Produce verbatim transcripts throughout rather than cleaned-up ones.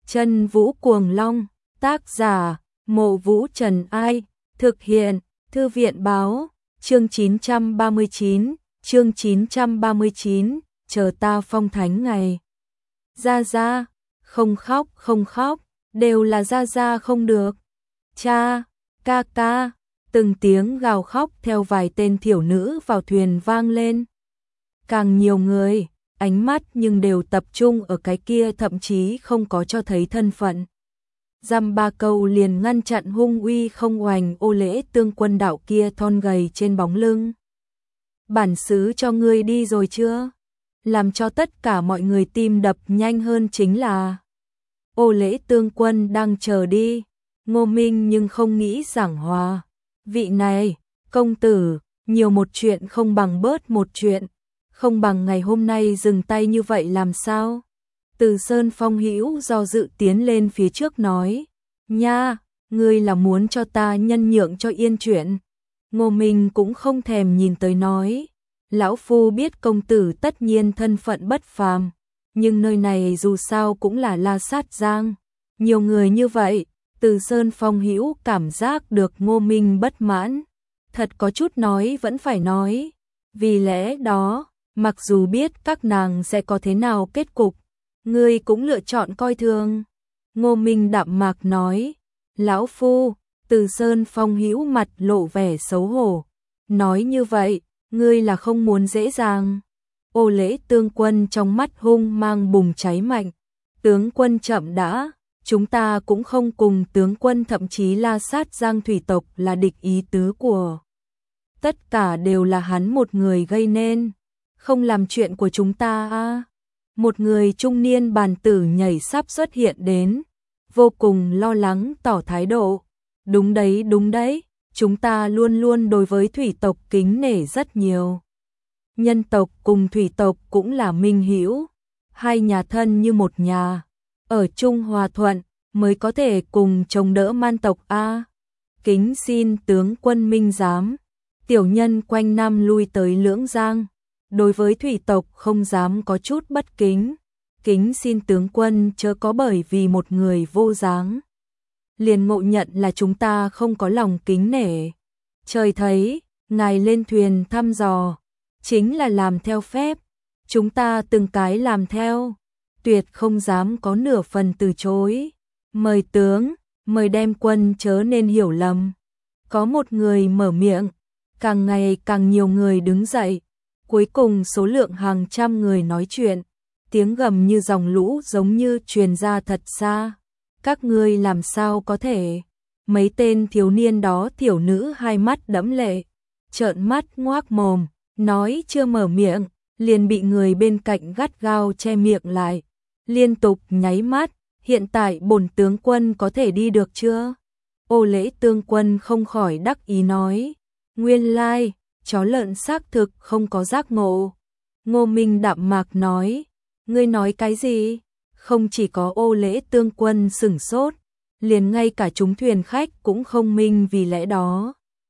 Chân Vũ Cuồng Long, tác giả, Mộ Vũ Trần Ai, thực hiện, Thư viện Báo, chương chín trăm ba mươi chín, chương chín trăm ba mươi chín, chờ ta phong thánh ngày. Gia Gia, không khóc, không khóc, đều là Gia Gia không được. Cha, ca ca, từng tiếng gào khóc theo vài tên thiểu nữ vào thuyền vang lên. Càng nhiều người, ánh mắt nhưng đều tập trung ở cái kia, thậm chí không có cho thấy thân phận. Dăm ba câu liền ngăn chặn hung uy không oành Ô Lễ Tương Quân đạo kia thon gầy trên bóng lưng. Bản xứ cho ngươi đi rồi chưa? Làm cho tất cả mọi người tim đập nhanh hơn chính là Ô Lễ Tương Quân đang chờ đi. Ngô Minh nhưng không nghĩ giảng hòa. Vị này, công tử, nhiều một chuyện không bằng bớt một chuyện. Không bằng ngày hôm nay dừng tay như vậy làm sao? Từ Sơn Phong Hữu do dự tiến lên phía trước nói. Nha, ngươi là muốn cho ta nhân nhượng cho yên chuyện. Ngô Minh cũng không thèm nhìn tới nói. Lão Phu biết công tử tất nhiên thân phận bất phàm. Nhưng nơi này dù sao cũng là La Sát Giang. Nhiều người như vậy. Từ Sơn Phong Hữu cảm giác được Ngô Minh bất mãn. Thật có chút nói vẫn phải nói. Vì lẽ đó, mặc dù biết các nàng sẽ có thế nào kết cục, ngươi cũng lựa chọn coi thường. Ngô Minh đạm mạc nói. Lão Phu, Từ Sơn Phong Hữu mặt lộ vẻ xấu hổ. Nói như vậy, ngươi là không muốn dễ dàng. Ô Lễ Tương Quân trong mắt hung mang bùng cháy mạnh. Tướng quân chậm đã. Chúng ta cũng không cùng tướng quân, thậm chí La Sát Giang thủy tộc là địch, ý tứ của tất cả đều là hắn một người gây nên, không làm chuyện của chúng ta a. Một người trung niên bàn tử nhảy sắp xuất hiện đến, vô cùng lo lắng tỏ thái độ. Đúng đấy, đúng đấy, chúng ta luôn luôn đối với thủy tộc kính nể rất nhiều. Nhân tộc cùng thủy tộc cũng là minh hữu, hai nhà thân như một nhà. Ở chung hòa thuận mới có thể cùng chống đỡ man tộc a. Kính xin tướng quân minh giám. Tiểu nhân quanh năm lui tới Lưỡng Giang, đối với thủy tộc không dám có chút bất kính. Kính xin tướng quân chớ có bởi vì một người vô dáng liền ngộ nhận là chúng ta không có lòng kính nể. Trời thấy, ngài lên thuyền thăm dò, chính là làm theo phép, chúng ta từng cái làm theo. Tuyệt không dám có nửa phần từ chối. Mời tướng, mời đem quân chớ nên hiểu lầm. Có một người mở miệng, càng ngày càng nhiều người đứng dậy. Cuối cùng số lượng hàng trăm người nói chuyện. Tiếng gầm như dòng lũ giống như truyền ra thật xa. Các ngươi làm sao có thể? Mấy tên thiếu niên đó thiểu nữ hai mắt đẫm lệ. Trợn mắt ngoác mồm, nói chưa mở miệng, liền bị người bên cạnh gắt gao che miệng lại. Liên tục nháy mắt, hiện tại bổn tướng quân có thể đi được chưa? Ô Lễ Tương Quân không khỏi đắc ý nói. Nguyên lai, chó lợn xác thực không có giác ngộ. Ngô Minh đạm mạc nói. Ngươi nói cái gì? Không chỉ có Ô Lễ Tương Quân sửng sốt, liền ngay cả chúng thuyền khách cũng không minh vì lẽ đó.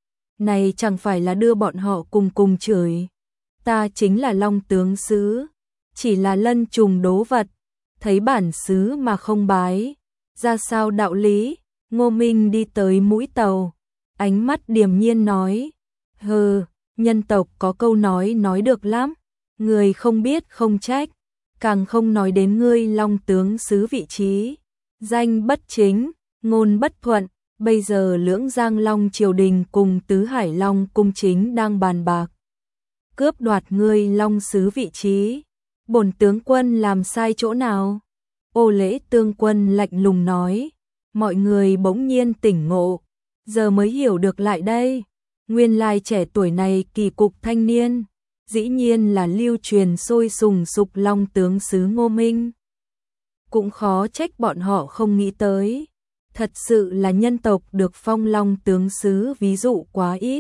Này chẳng phải là đưa bọn họ cùng cùng chửi. Ta chính là Long tướng sứ, chỉ là lân trùng đố vật. Thấy bản xứ mà không bái, ra sao đạo lý? Ngô Minh đi tới mũi tàu, ánh mắt điềm nhiên nói. Hừ, nhân tộc có câu nói nói được lắm. Người không biết không trách, càng không nói đến ngươi Long tướng sứ vị trí. Danh bất chính, ngôn bất thuận, bây giờ Lưỡng Giang Long triều đình cùng Tứ Hải Long cung chính đang bàn bạc. Cướp đoạt ngươi Long sứ vị trí. Bổn tướng quân làm sai chỗ nào? Ô Lễ Tương Quân lạnh lùng nói. Mọi người bỗng nhiên tỉnh ngộ, giờ mới hiểu được lại đây. Nguyên lai trẻ tuổi này kỳ cục thanh niên, dĩ nhiên là lưu truyền sôi sùng sục Long tướng sứ Ngô Minh. Cũng khó trách bọn họ không nghĩ tới. Thật sự là nhân tộc được phong Long tướng sứ ví dụ quá ít.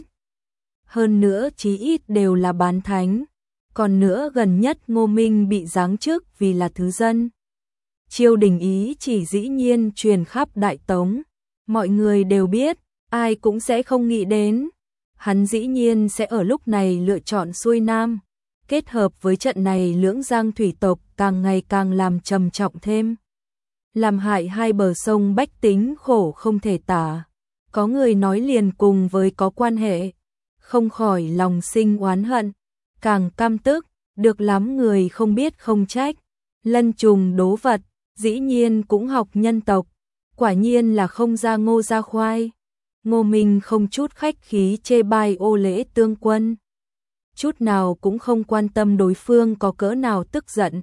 Hơn nữa chí ít đều là bán thánh. Còn nữa gần nhất Ngô Minh bị giáng chức vì là thứ dân. Triều đình ý chỉ dĩ nhiên truyền khắp Đại Tống. Mọi người đều biết, ai cũng sẽ không nghĩ đến. Hắn dĩ nhiên sẽ ở lúc này lựa chọn xuôi nam. Kết hợp với trận này Lưỡng Giang thủy tộc càng ngày càng làm trầm trọng thêm. làm hại hai bờ sông bách tính khổ không thể tả. Có người nói liền cùng với có quan hệ, không khỏi lòng sinh oán hận, càng căm tức, được lắm người không biết không trách. Lân trùng đố vật, dĩ nhiên cũng học nhân tộc, quả nhiên là không ra ngô ra khoai. Ngô Minh không chút khách khí chê bai Ô Lễ Tương Quân, chút nào cũng không quan tâm đối phương có cỡ nào tức giận.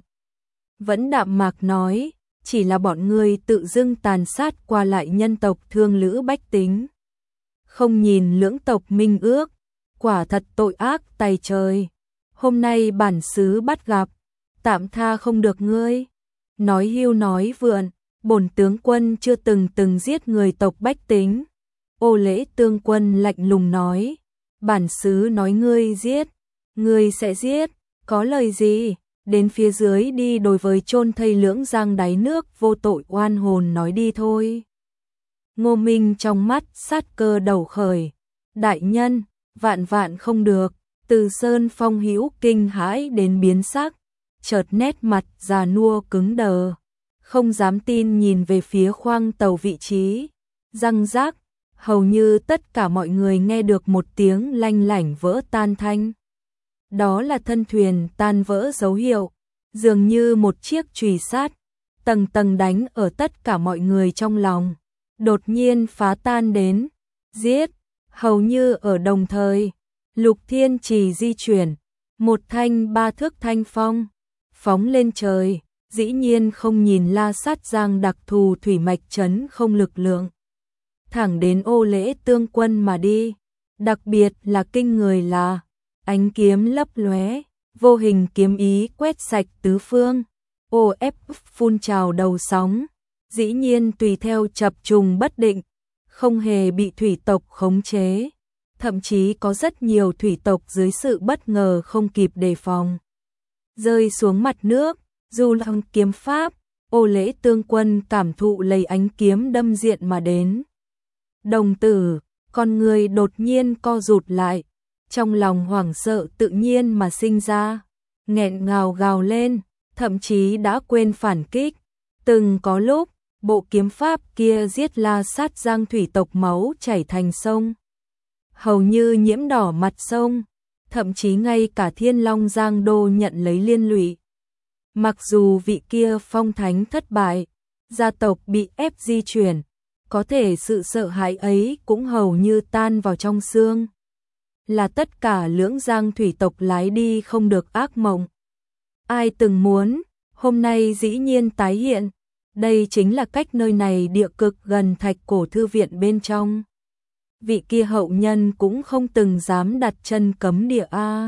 Vẫn đạm mạc nói, chỉ là bọn ngươi tự dưng tàn sát qua lại nhân tộc thương lữ bách tính. Không nhìn lưỡng tộc minh ước, quả thật tội ác tày trời. Hôm nay bản xứ bắt gặp, tạm tha không được ngươi. Nói hưu nói vượn, bổn tướng quân chưa từng từng giết người tộc bách tính. Ô Lễ Tương Quân lạnh lùng nói, bản xứ nói ngươi giết, ngươi sẽ giết, có lời gì, đến phía dưới đi đối với chôn thây lưỡng giang đáy nước vô tội oan hồn nói đi thôi. Ngô Minh trong mắt sát cơ đầu khởi, đại nhân, vạn vạn không được. Từ Sơn Phong hữu kinh hãi đến biến sắc, chợt nét mặt già nua cứng đờ, không dám tin nhìn về phía khoang tàu vị trí, răng rác, hầu như tất cả mọi người nghe được một tiếng lanh lảnh vỡ tan thanh. Đó là thân thuyền tan vỡ dấu hiệu, dường như một chiếc chùy sát, tầng tầng đánh ở tất cả mọi người trong lòng, đột nhiên phá tan đến, giết, hầu như ở đồng thời. Lục Thiên Trì di chuyển, một thanh ba thước thanh phong, phóng lên trời, dĩ nhiên không nhìn La Sát Giang đặc thù thủy mạch chấn không lực lượng. Thẳng đến Ô Lễ Tương Quân mà đi, đặc biệt là kinh người là, ánh kiếm lấp lóe, vô hình kiếm ý quét sạch tứ phương, ô ép phun trào đầu sóng, dĩ nhiên tùy theo chập trùng bất định, không hề bị thủy tộc khống chế. Thậm chí có rất nhiều thủy tộc dưới sự bất ngờ không kịp đề phòng, rơi xuống mặt nước. Dù là kiếm pháp, Ô Lễ Tương Quân cảm thụ lấy ánh kiếm đâm diện mà đến. Đồng tử, con người đột nhiên co rụt lại, trong lòng hoảng sợ tự nhiên mà sinh ra, nghẹn ngào gào lên, thậm chí đã quên phản kích. Từng có lúc, bộ kiếm pháp kia giết La Sát Giang thủy tộc máu chảy thành sông, hầu như nhiễm đỏ mặt sông, thậm chí ngay cả Thiên Long Giang Đô nhận lấy liên lụy. Mặc dù vị kia phong thánh thất bại, gia tộc bị ép di chuyển, có thể sự sợ hãi ấy cũng hầu như tan vào trong xương. Là tất cả lưỡng giang thủy tộc lái đi không được ác mộng. Ai từng muốn, hôm nay dĩ nhiên tái hiện, đây chính là cách nơi này địa cực gần thạch cổ thư viện bên trong. Vị kia hậu nhân cũng không từng dám đặt chân cấm địa a.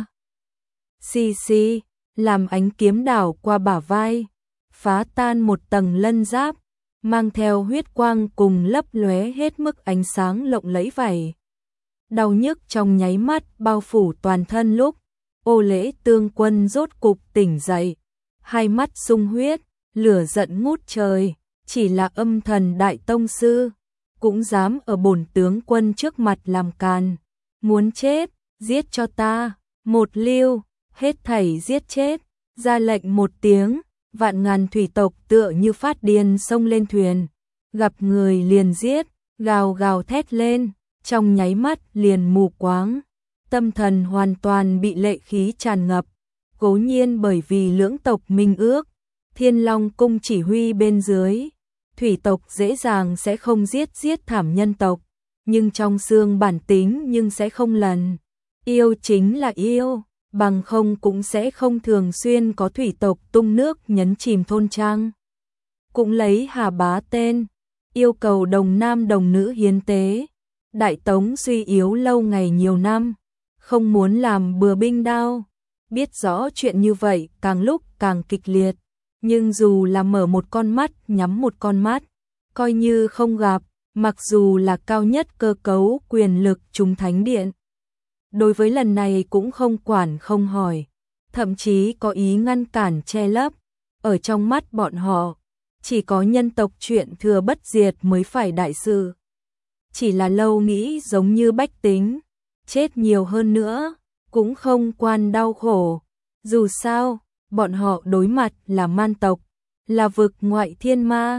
Xì xì, làm ánh kiếm đảo qua bả vai, phá tan một tầng lân giáp, mang theo huyết quang cùng lấp lóe hết mức ánh sáng lộng lẫy vảy. Đau nhức trong nháy mắt bao phủ toàn thân lúc Ô Lễ Tương Quân rốt cục tỉnh dậy, hai mắt sung huyết, lửa giận ngút trời, chỉ là âm thần đại tông sư cũng dám ở bổn tướng quân trước mặt làm càn, muốn chết, giết cho ta, một lưu, hết thảy giết chết, ra lệnh một tiếng, vạn ngàn thủy tộc tựa như phát điên xông lên thuyền, gặp người liền giết, gào gào thét lên, trong nháy mắt liền mù quáng, tâm thần hoàn toàn bị lệ khí tràn ngập, cố nhiên bởi vì lưỡng tộc minh ước, Thiên Long cung chỉ huy bên dưới, thủy tộc dễ dàng sẽ không giết giết thảm nhân tộc, nhưng trong xương bản tính nhưng sẽ không lần. Yêu chính là yêu, bằng không cũng sẽ không thường xuyên có thủy tộc tung nước nhấn chìm thôn trang. Cũng lấy Hà Bá tên, yêu cầu đồng nam đồng nữ hiến tế. Đại Tống suy yếu lâu ngày nhiều năm, không muốn làm bừa binh đao. Biết rõ chuyện như vậy càng lúc càng kịch liệt, nhưng dù là mở một con mắt nhắm một con mắt, coi như không gặp, mặc dù là cao nhất cơ cấu quyền lực chúng thánh điện. Đối với lần này cũng không quản không hỏi, thậm chí có ý ngăn cản che lấp, ở trong mắt bọn họ, chỉ có nhân tộc chuyện thừa bất diệt mới phải đại sự. Chỉ là lâu nghĩ giống như bách tính, chết nhiều hơn nữa, cũng không quan đau khổ. Dù sao, bọn họ đối mặt là man tộc, là vực ngoại thiên ma,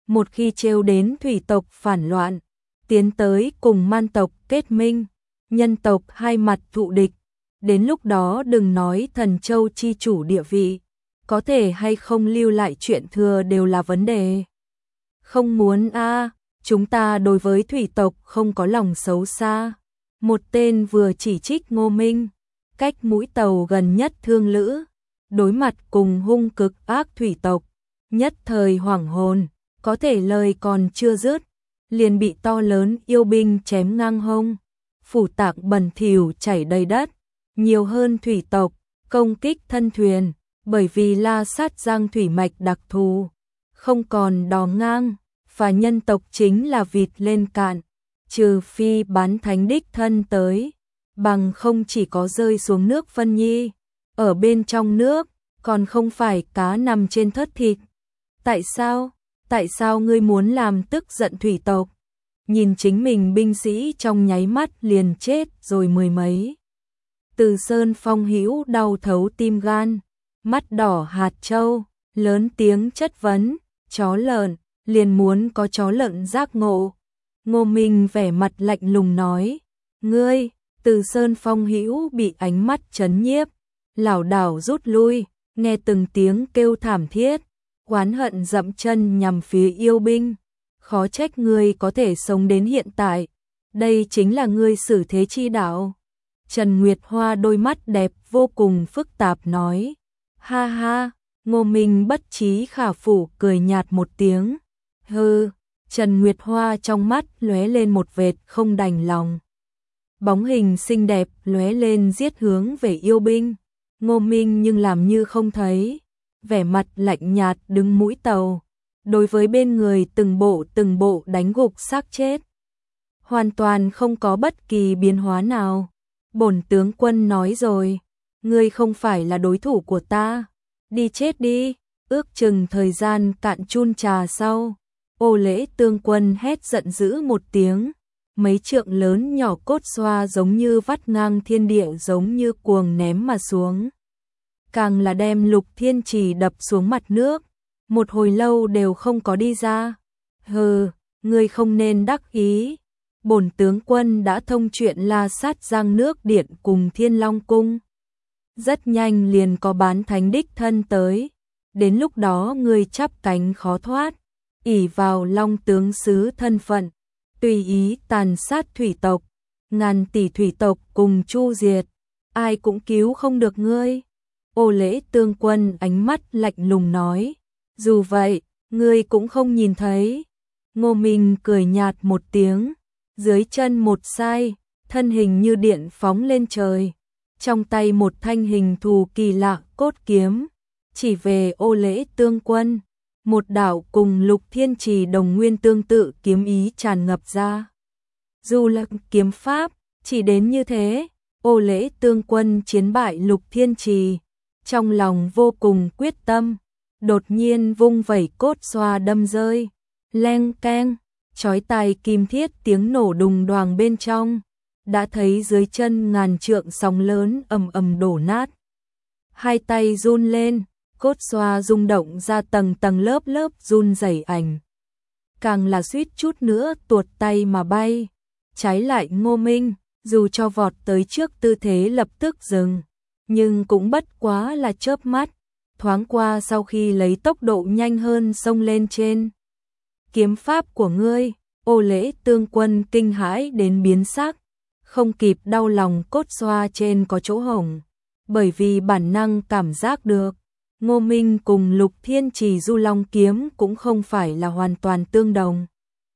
một khi trêu đến thủy tộc phản loạn, tiến tới cùng man tộc kết minh, nhân tộc hai mặt thụ địch, đến lúc đó đừng nói Thần Châu chi chủ địa vị, có thể hay không lưu lại chuyện thừa đều là vấn đề. Không muốn a, chúng ta đối với thủy tộc không có lòng xấu xa. Một tên vừa chỉ trích Ngô Minh, cách mũi tàu gần nhất thương lữ, đối mặt cùng hung cực ác thủy tộc, nhất thời hoảng hồn, có thể lời còn chưa dứt, liền bị to lớn yêu binh chém ngang hông, phủ tạc bẩn thỉu chảy đầy đất, nhiều hơn thủy tộc, công kích thân thuyền, bởi vì La Sát Giang thủy mạch đặc thù, không còn đò ngang, và nhân tộc chính là vịt lên cạn, trừ phi bán thánh đích thân tới, bằng không chỉ có rơi xuống nước phân nhi, ở bên trong nước, còn không phải cá nằm trên thớt thịt. Tại sao? Tại sao ngươi muốn làm tức giận thủy tộc? Nhìn chính mình binh sĩ trong nháy mắt liền chết rồi mười mấy. Từ Sơn Phong hữu đau thấu tim gan, mắt đỏ hạt châu, lớn tiếng chất vấn, chó lợn, liền muốn có chó lợn giác ngộ. Ngô Minh vẻ mặt lạnh lùng nói, ngươi, Từ Sơn Phong hữu bị ánh mắt chấn nhiếp, lảo đảo rút lui, nghe từng tiếng kêu thảm thiết, oán hận dậm chân nhằm phía yêu binh, khó trách ngươi có thể sống đến hiện tại, đây chính là ngươi xử thế chi đạo. Trần Nguyệt Hoa đôi mắt đẹp vô cùng phức tạp nói, ha ha, Ngô Minh bất trí khả phủ cười nhạt một tiếng, hừ. Trần Nguyệt Hoa trong mắt lóe lên một vệt không đành lòng. Bóng hình xinh đẹp lóe lên giết hướng về yêu binh. Ngô Minh nhưng làm như không thấy, vẻ mặt lạnh nhạt đứng mũi tàu, đối với bên người từng bộ từng bộ đánh gục xác chết. Hoàn toàn không có bất kỳ biến hóa nào. Bổn tướng quân nói rồi, ngươi không phải là đối thủ của ta, đi chết đi. Ước chừng thời gian cạn chun trà sau, Ô Lễ Tương Quân hét giận dữ một tiếng, mấy trượng lớn nhỏ cốt xoa giống như vắt ngang thiên địa giống như cuồng ném mà xuống. Càng là đem Lục Thiên Trì đập xuống mặt nước, một hồi lâu đều không có đi ra. Hừ, ngươi không nên đắc ý, bổn tướng quân đã thông chuyện La Sát Giang nước điện cùng Thiên Long Cung. Rất nhanh liền có bán thánh đích thân tới, đến lúc đó ngươi chắp cánh khó thoát, ỷ vào Long tướng sứ thân phận, tùy ý tàn sát thủy tộc, ngàn tỷ thủy tộc cùng chu diệt, ai cũng cứu không được ngươi. Ô Lễ Tương Quân ánh mắt lạnh lùng nói, dù vậy, ngươi cũng không nhìn thấy. Ngô Minh cười nhạt một tiếng, dưới chân một sai, thân hình như điện phóng lên trời, trong tay một thanh hình thù kỳ lạ cốt kiếm, chỉ về Ô Lễ Tương Quân, một đạo cùng Lục Thiên Trì đồng nguyên tương tự kiếm ý tràn ngập ra. Dù là kiếm pháp, chỉ đến như thế, Ô Lễ Tương Quân chiến bại Lục Thiên Trì, trong lòng vô cùng quyết tâm, đột nhiên vung vẩy cốt xoa đâm rơi, leng keng, chói tai kim thiết tiếng nổ đùng đoàng bên trong, đã thấy dưới chân ngàn trượng sóng lớn ầm ầm đổ nát. Hai tay run lên, cốt xoa rung động ra tầng tầng lớp lớp run rẩy ảnh. Càng là suýt chút nữa tuột tay mà bay. Trái lại Ngô Minh, dù cho vọt tới trước tư thế lập tức dừng, nhưng cũng bất quá là chớp mắt, thoáng qua sau khi lấy tốc độ nhanh hơn xông lên trên. Kiếm pháp của ngươi, Ô Lễ Tương Quân kinh hãi đến biến sắc, không kịp đau lòng cốt xoa trên có chỗ hổng, bởi vì bản năng cảm giác được, Ngô Minh cùng Lục Thiên Trì du long kiếm cũng không phải là hoàn toàn tương đồng.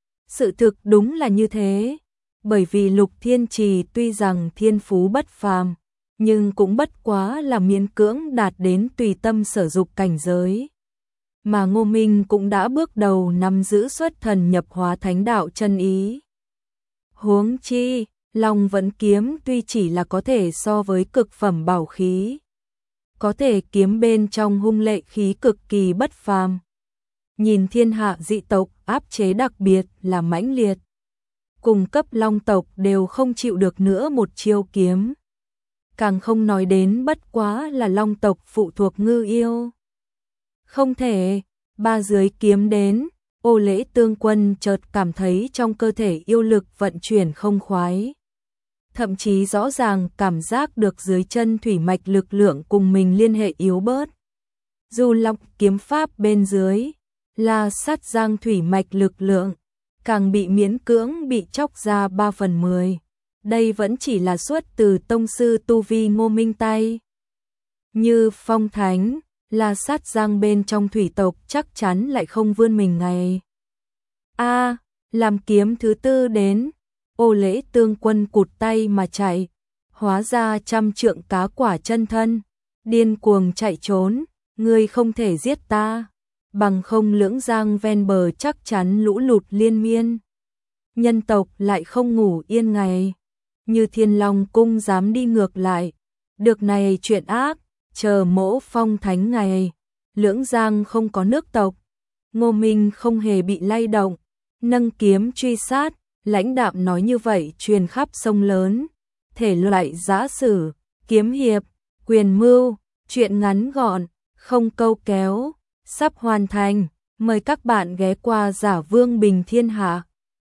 Sự thực đúng là như thế, bởi vì Lục Thiên Trì tuy rằng thiên phú bất phàm, nhưng cũng bất quá là miễn cưỡng đạt đến tùy tâm sở dục cảnh giới. Mà Ngô Minh cũng đã bước đầu nắm giữ xuất thần nhập hóa thánh đạo chân ý. Huống chi, Long Vẫn kiếm tuy chỉ là có thể so với cực phẩm bảo khí, có thể kiếm bên trong hung lệ khí cực kỳ bất phàm. Nhìn thiên hạ dị tộc áp chế đặc biệt là mãnh liệt, cùng cấp long tộc đều không chịu được nữa một chiêu kiếm. Càng không nói đến bất quá là long tộc phụ thuộc ngư yêu. Không thể, ba dưới kiếm đến, Ô Lễ Tương Quân chợt cảm thấy trong cơ thể yêu lực vận chuyển không khoái. Thậm chí rõ ràng cảm giác được dưới chân thủy mạch lực lượng cùng mình liên hệ yếu bớt. Dù Long kiếm pháp bên dưới là sát giang thủy mạch lực lượng, càng bị miễn cưỡng bị chóc ra ba phần mười. Đây vẫn chỉ là xuất từ tông sư tu vi Ngô Minh tay. Như Phong Thánh, là sát giang bên trong thủy tộc chắc chắn lại không vươn mình ngày. A, làm kiếm thứ tư đến, Ô Lễ Tương Quân cụt tay mà chạy, hóa ra trăm trượng cá quả chân thân, điên cuồng chạy trốn, ngươi không thể giết ta, bằng không lưỡng giang ven bờ chắc chắn lũ lụt liên miên. Nhân tộc lại không ngủ yên ngày, như Thiên Long cung dám đi ngược lại, được này chuyện ác, chờ mỗ Phong Thánh ngày, lưỡng giang không có nước tộc. Ngô Minh không hề bị lay động, nâng kiếm truy sát, lãnh đạm nói như vậy truyền khắp sông lớn. Thể loại giã sử, kiếm hiệp, quyền mưu, chuyện ngắn gọn, không câu kéo, sắp hoàn thành. Mời các bạn ghé qua Giả Vương Bình Thiên Hạ.